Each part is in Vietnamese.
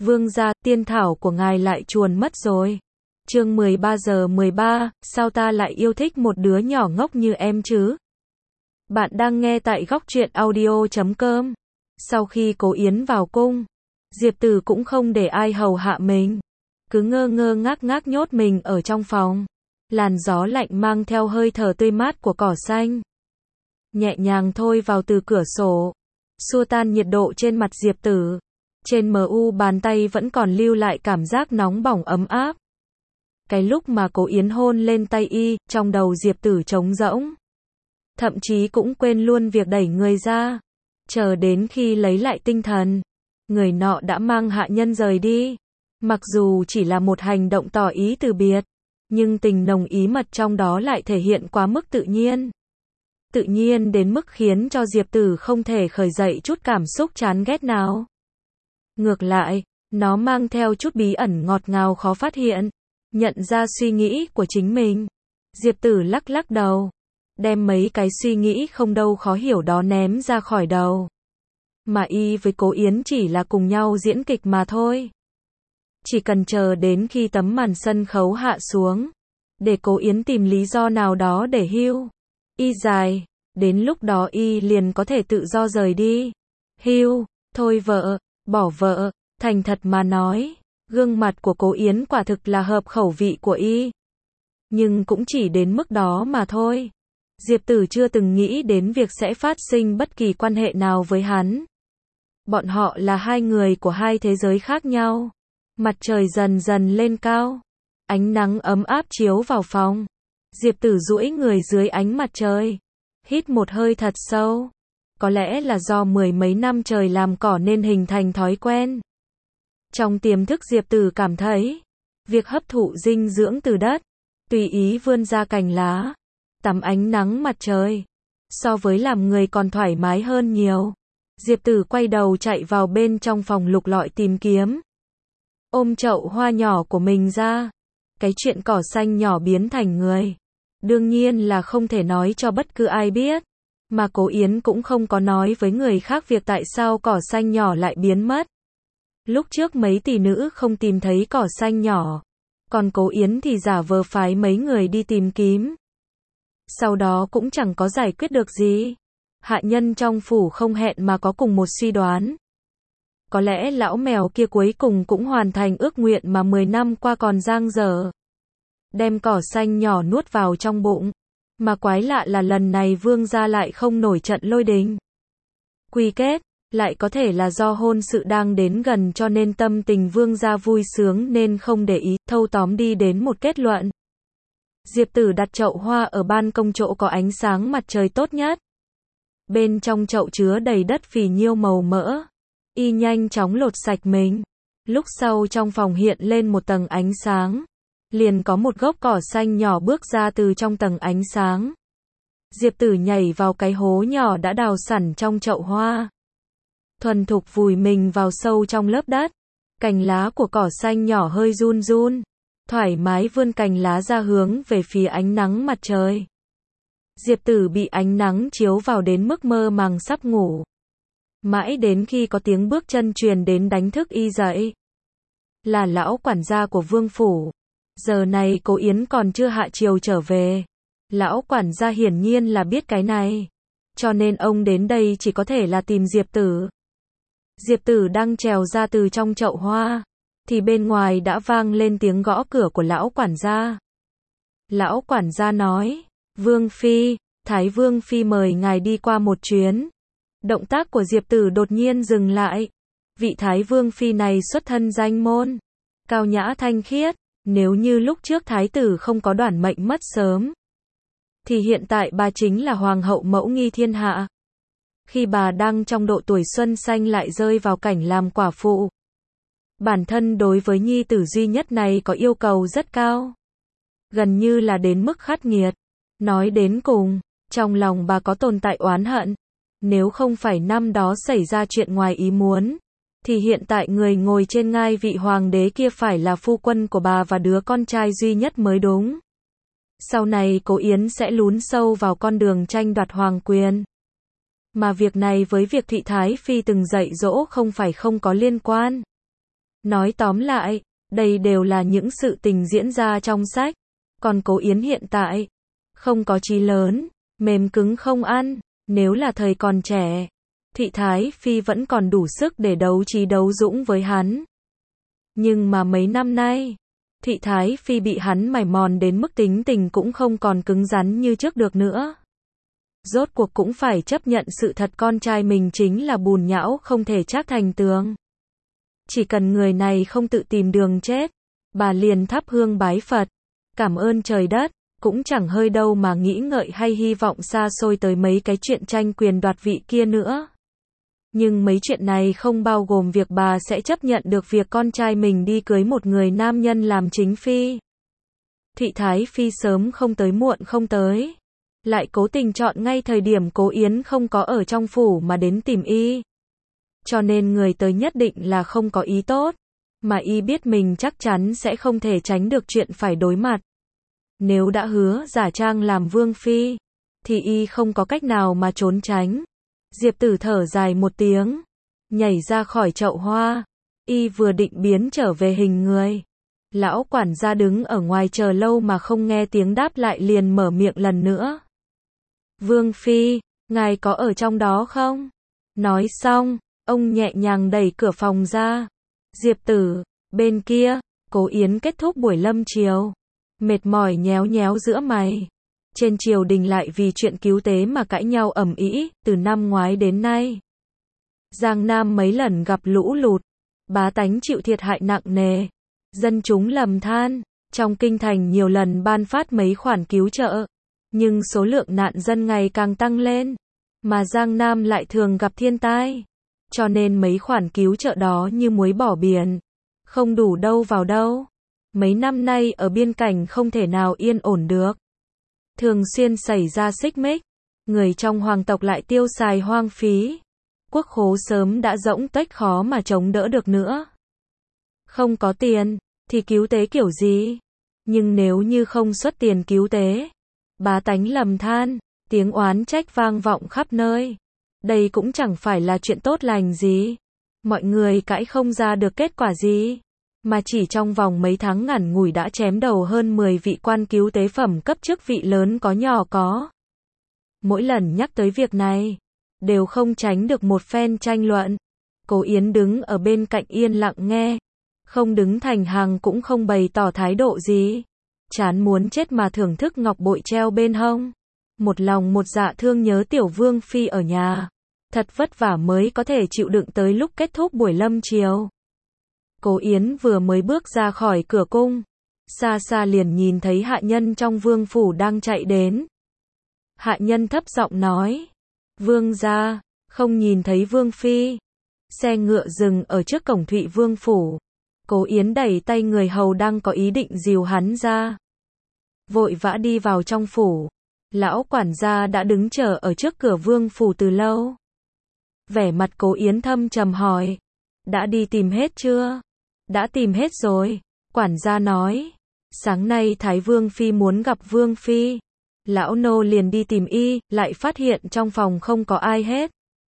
Vương gia, tiên thảo của ngài lại chuồn mất rồi. Chương 13:13, sao ta lại yêu thích một đứa nhỏ ngốc như em chứ? Bạn đang nghe tại goctruyện.audio.com. Sau khi Cố Yến vào cung, Diệp Tử cũng không để ai hầu hạ mình, cứ ngơ ngơ ngác ngác nhốt mình ở trong phòng. Làn gió lạnh mang theo hơi thở tươi mát của cỏ xanh, nhẹ nhàng thôi vào từ cửa sổ, xua tan nhiệt độ trên mặt Diệp Tử. Trên bàn tay vẫn còn lưu lại cảm giác nóng bỏng ấm áp. Cái lúc mà Cố Yến hôn lên tay y, trong đầu Diệp Tử trống rỗng. Thậm chí cũng quên luôn việc đẩy người ra. Chờ đến khi lấy lại tinh thần, người nọ đã mang hạ nhân rời đi. Mặc dù chỉ là một hành động tỏ ý từ biệt, nhưng tình nồng ý mật trong đó lại thể hiện quá mức tự nhiên. Tự nhiên đến mức khiến cho Diệp Tử không thể khởi dậy chút cảm xúc chán ghét nào. Ngược lại, nó mang theo chút bí ẩn ngọt ngào khó phát hiện. Nhận ra suy nghĩ của chính mình, Diệp Tử lắc lắc đầu, đem mấy cái suy nghĩ không đâu khó hiểu đó ném ra khỏi đầu. Mà y với Cố Yến chỉ là cùng nhau diễn kịch mà thôi. Chỉ cần chờ đến khi tấm màn sân khấu hạ xuống, để Cố Yến tìm lý do nào đó để hưu y dài, đến lúc đó y liền có thể tự do rời đi. Hưu, thôi vợ, bỏ vợ. Thành thật mà nói, gương mặt của Cố Yến quả thực là hợp khẩu vị của y. Nhưng cũng chỉ đến mức đó mà thôi. Diệp Tử chưa từng nghĩ đến việc sẽ phát sinh bất kỳ quan hệ nào với hắn. Bọn họ là hai người của hai thế giới khác nhau. Mặt trời dần dần lên cao, ánh nắng ấm áp chiếu vào phòng. Diệp Tử duỗi người dưới ánh mặt trời, hít một hơi thật sâu. Có lẽ là do mười mấy năm trời làm cỏ nên hình thành thói quen. Trong tiềm thức Diệp Tử cảm thấy, việc hấp thụ dinh dưỡng từ đất, tùy ý vươn ra cành lá, tắm ánh nắng mặt trời, so với làm người còn thoải mái hơn nhiều. Diệp Tử quay đầu chạy vào bên trong phòng lục lọi tìm kiếm. Ôm chậu hoa nhỏ của mình ra. Cái chuyện cỏ xanh nhỏ biến thành người, đương nhiên là không thể nói cho bất cứ ai biết. Mà Cố Yến cũng không có nói với người khác việc tại sao cỏ xanh nhỏ lại biến mất. Lúc trước mấy tỷ nữ không tìm thấy cỏ xanh nhỏ, còn Cố Yến thì giả vờ phái mấy người đi tìm kiếm. Sau đó cũng chẳng có giải quyết được gì. Hạ nhân trong phủ không hẹn mà có cùng một suy đoán. Có lẽ lão mèo kia cuối cùng cũng hoàn thành ước nguyện mà 10 năm qua còn dang dở. Đem cỏ xanh nhỏ nuốt vào trong bụng. Mà quái lạ là lần này vương gia lại không nổi trận lôi đình. Quy kết, lại có thể là do hôn sự đang đến gần cho nên tâm tình vương gia vui sướng nên không để ý, thâu tóm đi đến một kết luận. Diệp Tử đặt chậu hoa ở ban công chỗ có ánh sáng mặt trời tốt nhất. Bên trong chậu chứa đầy đất phì nhiêu màu mỡ. Y nhanh chóng lột sạch mình. Lúc sau trong phòng hiện lên một tầng ánh sáng. Liền có một gốc cỏ xanh nhỏ bước ra từ trong tầng ánh sáng. Diệp Tử nhảy vào cái hố nhỏ đã đào sẵn trong chậu hoa. Thuần thục vùi mình vào sâu trong lớp đất. Cành lá của cỏ xanh nhỏ hơi run run. Thoải mái vươn cành lá ra hướng về phía ánh nắng mặt trời. Diệp Tử bị ánh nắng chiếu vào đến mức mơ màng sắp ngủ. Mãi đến khi có tiếng bước chân truyền đến đánh thức y dậy. Là lão quản gia của vương phủ. Giờ này Cố Yến còn chưa hạ chiều trở về. Lão quản gia hiển nhiên là biết cái này. Cho nên ông đến đây chỉ có thể là tìm Diệp Tử. Diệp Tử đang trèo ra từ trong chậu hoa. Thì bên ngoài đã vang lên tiếng gõ cửa của lão quản gia. Lão quản gia nói, Vương Phi, Thái Vương Phi mời ngài đi qua một chuyến. Động tác của Diệp Tử đột nhiên dừng lại. Vị Thái Vương Phi này xuất thân danh môn, cao nhã thanh khiết. Nếu như lúc trước Thái tử không có đoản mệnh mất sớm, thì hiện tại bà chính là Hoàng hậu mẫu nghi thiên hạ. Khi bà đang trong độ tuổi xuân xanh lại rơi vào cảnh làm quả phụ. Bản thân đối với nhi tử duy nhất này có yêu cầu rất cao. Gần như là đến mức khắc nghiệt. Nói đến cùng, trong lòng bà có tồn tại oán hận. Nếu không phải năm đó xảy ra chuyện ngoài ý muốn, thì hiện tại người ngồi trên ngai vị hoàng đế kia phải là phu quân của bà và đứa con trai duy nhất mới đúng. Sau này Cố Yến sẽ lún sâu vào con đường tranh đoạt hoàng quyền. Mà việc này với việc Thị Thái Phi từng dạy dỗ không phải không có liên quan. Nói tóm lại, đây đều là những sự tình diễn ra trong sách. Còn Cố Yến hiện tại, không có chí lớn, mềm cứng không ăn, nếu là thời còn trẻ, Thị Thái Phi vẫn còn đủ sức để đấu trí đấu dũng với hắn. Nhưng mà mấy năm nay, Thị Thái Phi bị hắn mài mòn đến mức tính tình cũng không còn cứng rắn như trước được nữa. Rốt cuộc cũng phải chấp nhận sự thật con trai mình chính là bùn nhão không thể trác thành tường. Chỉ cần người này không tự tìm đường chết, bà liền thắp hương bái Phật, cảm ơn trời đất, cũng chẳng hơi đâu mà nghĩ ngợi hay hy vọng xa xôi tới mấy cái chuyện tranh quyền đoạt vị kia nữa. Nhưng mấy chuyện này không bao gồm việc bà sẽ chấp nhận được việc con trai mình đi cưới một người nam nhân làm chính phi. Thị Thái Phi sớm không tới muộn không tới, lại cố tình chọn ngay thời điểm Cố Yến không có ở trong phủ mà đến tìm y. Cho nên người tới nhất định là không có ý tốt, mà y biết mình chắc chắn sẽ không thể tránh được chuyện phải đối mặt. Nếu đã hứa giả trang làm vương phi, thì y không có cách nào mà trốn tránh. Diệp Tử thở dài một tiếng, nhảy ra khỏi chậu hoa, y vừa định biến trở về hình người. Lão quản gia đứng ở ngoài chờ lâu mà không nghe tiếng đáp lại liền mở miệng lần nữa. Vương phi, ngài có ở trong đó không? Nói xong, ông nhẹ nhàng đẩy cửa phòng ra. Diệp Tử, bên kia, Cố Yến kết thúc buổi lâm chiều. Mệt mỏi nhéo nhéo giữa mày. Trên triều đình lại vì chuyện cứu tế mà cãi nhau ầm ĩ, từ năm ngoái đến nay. Giang Nam mấy lần gặp lũ lụt, bá tánh chịu thiệt hại nặng nề. Dân chúng lầm than, trong kinh thành nhiều lần ban phát mấy khoản cứu trợ. Nhưng số lượng nạn dân ngày càng tăng lên, mà Giang Nam lại thường gặp thiên tai. Cho nên mấy khoản cứu trợ đó như muối bỏ biển, không đủ đâu vào đâu. Mấy năm nay ở biên cảnh không thể nào yên ổn được. Thường xuyên xảy ra xích mích, người trong hoàng tộc lại tiêu xài hoang phí. Quốc khố sớm đã rỗng tuếch khó mà chống đỡ được nữa. Không có tiền, thì cứu tế kiểu gì? Nhưng nếu như không xuất tiền cứu tế, bá tánh lầm than, tiếng oán trách vang vọng khắp nơi. Đây cũng chẳng phải là chuyện tốt lành gì. Mọi người cãi không ra được kết quả gì. Mà chỉ trong vòng mấy tháng ngắn ngủi đã chém đầu hơn 10 vị quan cứu tế phẩm cấp chức vị lớn có nhỏ có. Mỗi lần nhắc tới việc này, đều không tránh được một phen tranh luận. Cố Yến đứng ở bên cạnh yên lặng nghe. Không đứng thành hàng cũng không bày tỏ thái độ gì. Chán muốn chết mà thưởng thức ngọc bội treo bên hông. Một lòng một dạ thương nhớ tiểu vương phi ở nhà. Thật vất vả mới có thể chịu đựng tới lúc kết thúc buổi lâm chiều. Cố Yến vừa mới bước ra khỏi cửa cung, xa xa liền nhìn thấy hạ nhân trong vương phủ đang chạy đến. Hạ nhân thấp giọng nói, vương gia, không nhìn thấy vương phi. Xe ngựa dừng ở trước cổng Thụy Vương phủ. Cố Yến đẩy tay người hầu đang có ý định dìu hắn ra. Vội vã đi vào trong phủ. Lão quản gia đã đứng chờ ở trước cửa vương phủ từ lâu. Vẻ mặt Cố Yến thâm trầm hỏi, đã đi tìm hết chưa? Đã tìm hết rồi, quản gia nói. Sáng nay Thái Vương Phi muốn gặp Vương Phi. Lão nô liền đi tìm y, lại phát hiện trong phòng không có ai hết.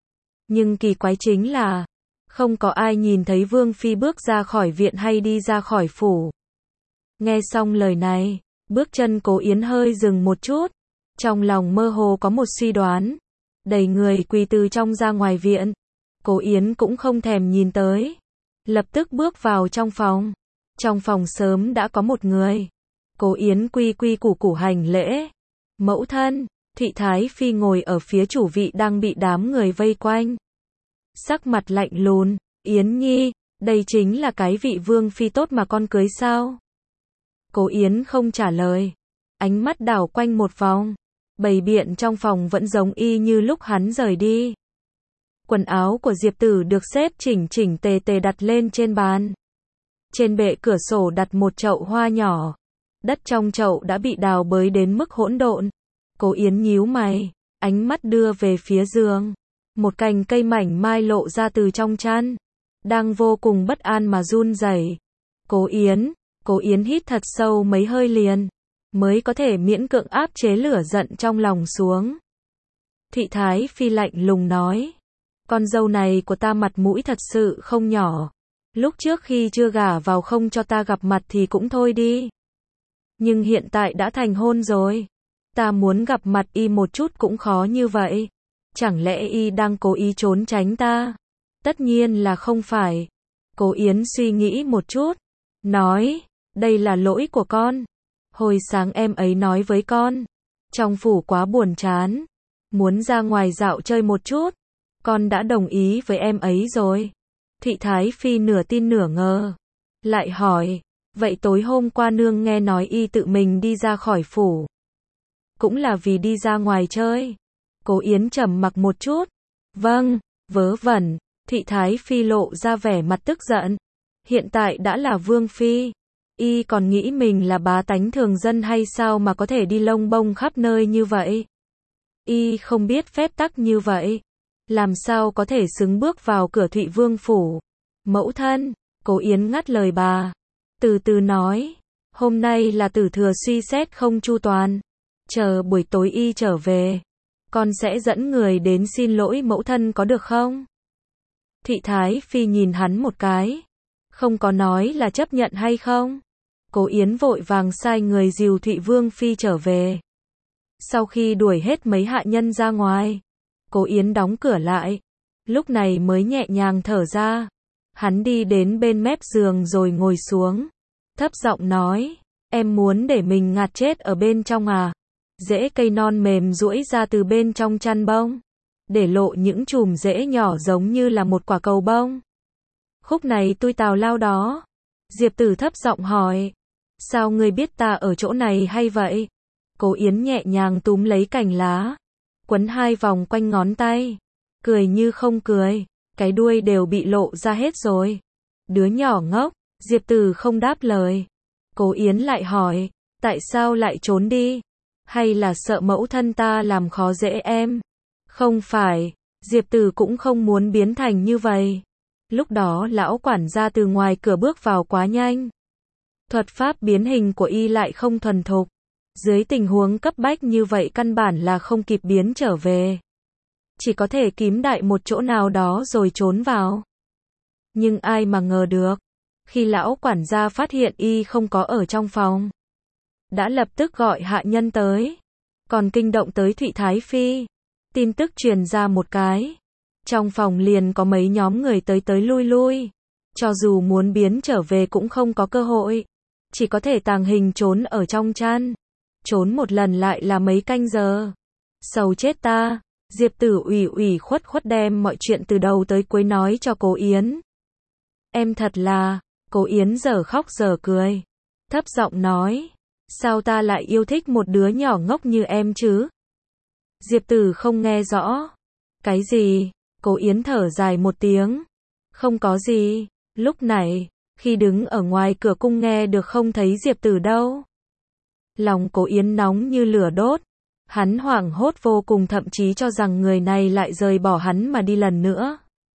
Nhưng kỳ quái chính là, không có ai nhìn thấy Vương Phi bước ra khỏi viện hay đi ra khỏi phủ. Nghe xong lời này, bước chân Cố Yến hơi dừng một chút. Trong lòng mơ hồ có một suy đoán. Đẩy người quỳ từ trong ra ngoài viện. Cố Yến cũng không thèm nhìn tới. Lập tức bước vào trong phòng. Trong phòng sớm đã có một người. Cố Yến quy quy củ củ hành lễ. Mẫu thân, Thị Thái Phi ngồi ở phía chủ vị đang bị đám người vây quanh. Sắc mặt lạnh lùng, Yến Nhi, đây chính là cái vị vương phi tốt mà con cưới sao? Cố Yến không trả lời. Ánh mắt đảo quanh một vòng. Bày biện trong phòng vẫn giống y như lúc hắn rời đi. Quần áo của Diệp Tử được xếp chỉnh chỉnh tề tề đặt lên trên bàn. Trên bệ cửa sổ đặt một chậu hoa nhỏ. Đất trong chậu đã bị đào bới đến mức hỗn độn. Cố Yến nhíu mày, ánh mắt đưa về phía giường. Một cành cây mảnh mai lộ ra từ trong chăn. Đang vô cùng bất an mà run rẩy. Cố Yến hít thật sâu mấy hơi liền. Mới có thể miễn cưỡng áp chế lửa giận trong lòng xuống. Thị Thái Phi lạnh lùng nói. Con dâu này của ta mặt mũi thật sự không nhỏ. Lúc trước khi chưa gả vào không cho ta gặp mặt thì cũng thôi đi. Nhưng hiện tại đã thành hôn rồi. Ta muốn gặp mặt y một chút cũng khó như vậy. Chẳng lẽ y đang cố ý trốn tránh ta? Tất nhiên là không phải. Cố Yến suy nghĩ một chút. Nói, đây là lỗi của con. Hồi sáng em ấy nói với con. Trong phủ quá buồn chán. Muốn ra ngoài dạo chơi một chút. Con đã đồng ý với em ấy rồi. Thụy Thái Phi nửa tin nửa ngờ. Lại hỏi, vậy tối hôm qua nương nghe nói y tự mình đi ra khỏi phủ. Cũng là vì đi ra ngoài chơi. Cố Yến trầm mặc một chút. Vâng, vớ vẩn. Thụy Thái Phi lộ ra vẻ mặt tức giận. Hiện tại đã là vương phi. Y còn nghĩ mình là bá tánh thường dân hay sao mà có thể đi lông bông khắp nơi như vậy? Y không biết phép tắc như vậy. Làm sao có thể xứng bước vào cửa Thụy Vương phủ? Mẫu thân, Cố Yến ngắt lời bà. Từ từ nói. Hôm nay là tử thừa suy xét không chu toàn. Chờ buổi tối y trở về. Con sẽ dẫn người đến xin lỗi mẫu thân có được không? Thụy Thái Phi nhìn hắn một cái. Không có nói là chấp nhận hay không? Cố Yến vội vàng sai người dìu Thụy Vương Phi trở về. Sau khi đuổi hết mấy hạ nhân ra ngoài, Cố Yến đóng cửa lại. Lúc này mới nhẹ nhàng thở ra. Hắn đi đến bên mép giường rồi ngồi xuống. Thấp giọng nói, em muốn để mình ngạt chết ở bên trong à? Rễ cây non mềm duỗi ra từ bên trong chăn bông. Để lộ những chùm rễ nhỏ giống như là một quả cầu bông. Khúc này tui tào lao đó. Diệp Tử thấp giọng hỏi. Sao ngươi biết ta ở chỗ này hay vậy? Cố Yến nhẹ nhàng túm lấy cành lá. Quấn 2 vòng quanh ngón tay. Cười như không cười. Cái đuôi đều bị lộ ra hết rồi. Đứa nhỏ ngốc. Diệp Tử không đáp lời. Cố Yến lại hỏi. Tại sao lại trốn đi? Hay là sợ mẫu thân ta làm khó dễ em? Không phải. Diệp Tử cũng không muốn biến thành như vậy. Lúc đó lão quản gia từ ngoài cửa bước vào quá nhanh. Thuật pháp biến hình của y lại không thuần thục. Dưới tình huống cấp bách như vậy căn bản là không kịp biến trở về. Chỉ có thể kím đại một chỗ nào đó rồi trốn vào. Nhưng ai mà ngờ được. Khi lão quản gia phát hiện y không có ở trong phòng. Đã lập tức gọi hạ nhân tới. Còn kinh động tới Thụy Thái Phi. Tin tức truyền ra một cái. Trong phòng liền có mấy nhóm người tới tới lui lui. Cho dù muốn biến trở về cũng không có cơ hội. Chỉ có thể tàng hình trốn ở trong chăn. Trốn một lần lại là mấy canh giờ. Sầu chết ta. Diệp Tử ủy khuất đem mọi chuyện từ đầu tới cuối nói cho Cố Yến. Em thật là. Cố Yến giờ khóc giờ cười. Thấp giọng nói. Sao ta lại yêu thích một đứa nhỏ ngốc như em chứ? Diệp Tử không nghe rõ. Cái gì? Cố Yến thở dài một tiếng. Không có gì. Lúc này, khi đứng ở ngoài cửa cung nghe được không thấy Diệp Tử đâu. Lòng Cố Yến nóng như lửa đốt. Hắn hoảng hốt vô cùng, thậm chí cho rằng người này lại rời bỏ hắn mà đi lần nữa.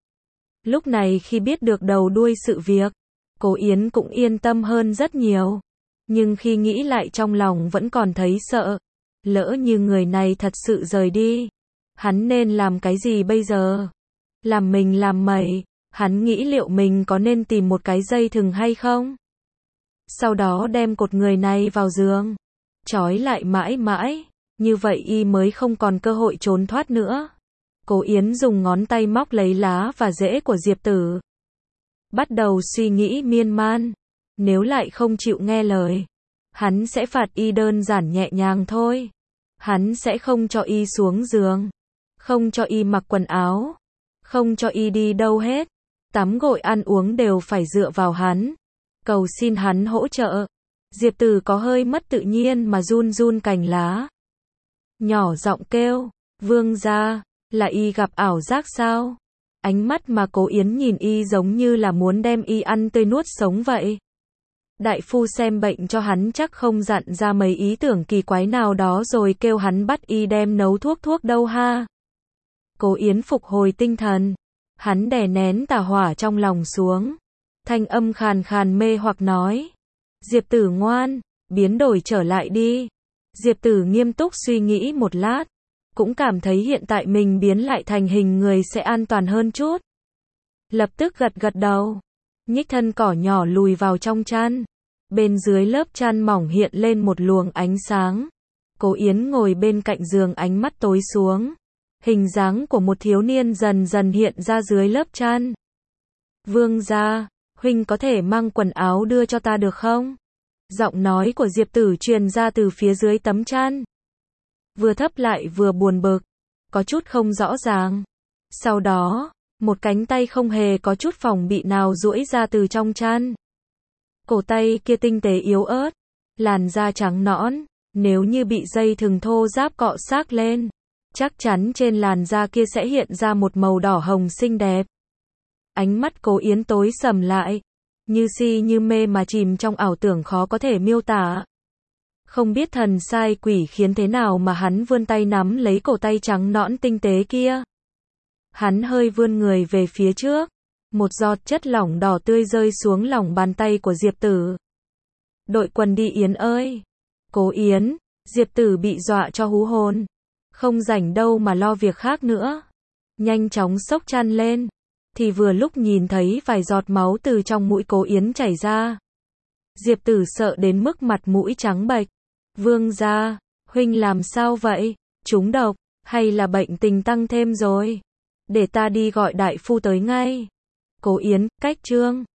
Lúc này khi biết được đầu đuôi sự việc, Cố Yến cũng yên tâm hơn rất nhiều. Nhưng khi nghĩ lại trong lòng vẫn còn thấy sợ. Lỡ như người này thật sự rời đi. Hắn nên làm cái gì bây giờ? Làm mình làm mẩy. Hắn nghĩ liệu mình có nên tìm một cái dây thừng hay không? Sau đó đem cột người này vào giường. Trói lại mãi mãi. Như vậy y mới không còn cơ hội trốn thoát nữa. Cố Yến dùng ngón tay móc lấy lá và rễ của Diệp Tử. Bắt đầu suy nghĩ miên man. Nếu lại không chịu nghe lời, hắn sẽ phạt y đơn giản nhẹ nhàng thôi. Hắn sẽ không cho y xuống giường. Không cho y mặc quần áo. Không cho y đi đâu hết. Tắm gội ăn uống đều phải dựa vào hắn. Cầu xin hắn hỗ trợ. Diệp Tử có hơi mất tự nhiên mà run run cành lá. Nhỏ giọng kêu. Vương gia, là y gặp ảo giác sao? Ánh mắt mà Cố Yến nhìn y giống như là muốn đem y ăn tươi nuốt sống vậy. Đại phu xem bệnh cho hắn chắc không dặn ra mấy ý tưởng kỳ quái nào đó rồi kêu hắn bắt y đem nấu thuốc đâu ha. Cố Yến phục hồi tinh thần. Hắn đè nén tà hỏa trong lòng xuống. Thanh âm khàn khàn mê hoặc nói. Diệp Tử ngoan, biến đổi trở lại đi. Diệp Tử nghiêm túc suy nghĩ một lát. Cũng cảm thấy hiện tại mình biến lại thành hình người sẽ an toàn hơn chút. Lập tức gật đầu. nhích thân cỏ nhỏ lùi vào trong chăn. Bên dưới lớp chăn mỏng hiện lên một luồng ánh sáng. Cố Yến ngồi bên cạnh giường, ánh mắt tối xuống. Hình dáng của một thiếu niên dần dần hiện ra dưới lớp chăn. Vương gia, huynh có thể mang quần áo đưa cho ta được không? Giọng nói của Diệp Tử truyền ra từ phía dưới tấm chăn. Vừa thấp lại vừa buồn bực, có chút không rõ ràng. Sau đó, một cánh tay không hề có chút phòng bị nào duỗi ra từ trong chăn. Cổ tay kia tinh tế yếu ớt, làn da trắng nõn, nếu như bị dây thừng thô ráp cọ xát lên, chắc chắn trên làn da kia sẽ hiện ra một màu đỏ hồng xinh đẹp. Ánh mắt Cố Yến tối sầm lại, như si như mê mà chìm trong ảo tưởng khó có thể miêu tả. Không biết thần sai quỷ khiến thế nào mà hắn vươn tay nắm lấy cổ tay trắng nõn tinh tế kia. Hắn hơi vươn người về phía trước, một giọt chất lỏng đỏ tươi rơi xuống lòng bàn tay của Diệp Tử. Đội quần đi Yến ơi! Cố Yến, Diệp Tử bị dọa cho hú hồn. Không rảnh đâu mà lo việc khác nữa. Nhanh chóng xốc chăn lên, thì vừa lúc nhìn thấy vài giọt máu từ trong mũi Cố Yến chảy ra. Diệp Tử sợ đến mức mặt mũi trắng bệch. Vương gia, huynh làm sao vậy? Trúng độc, hay là bệnh tình tăng thêm rồi? Để ta đi gọi đại phu tới ngay. Cố Yến, cách chương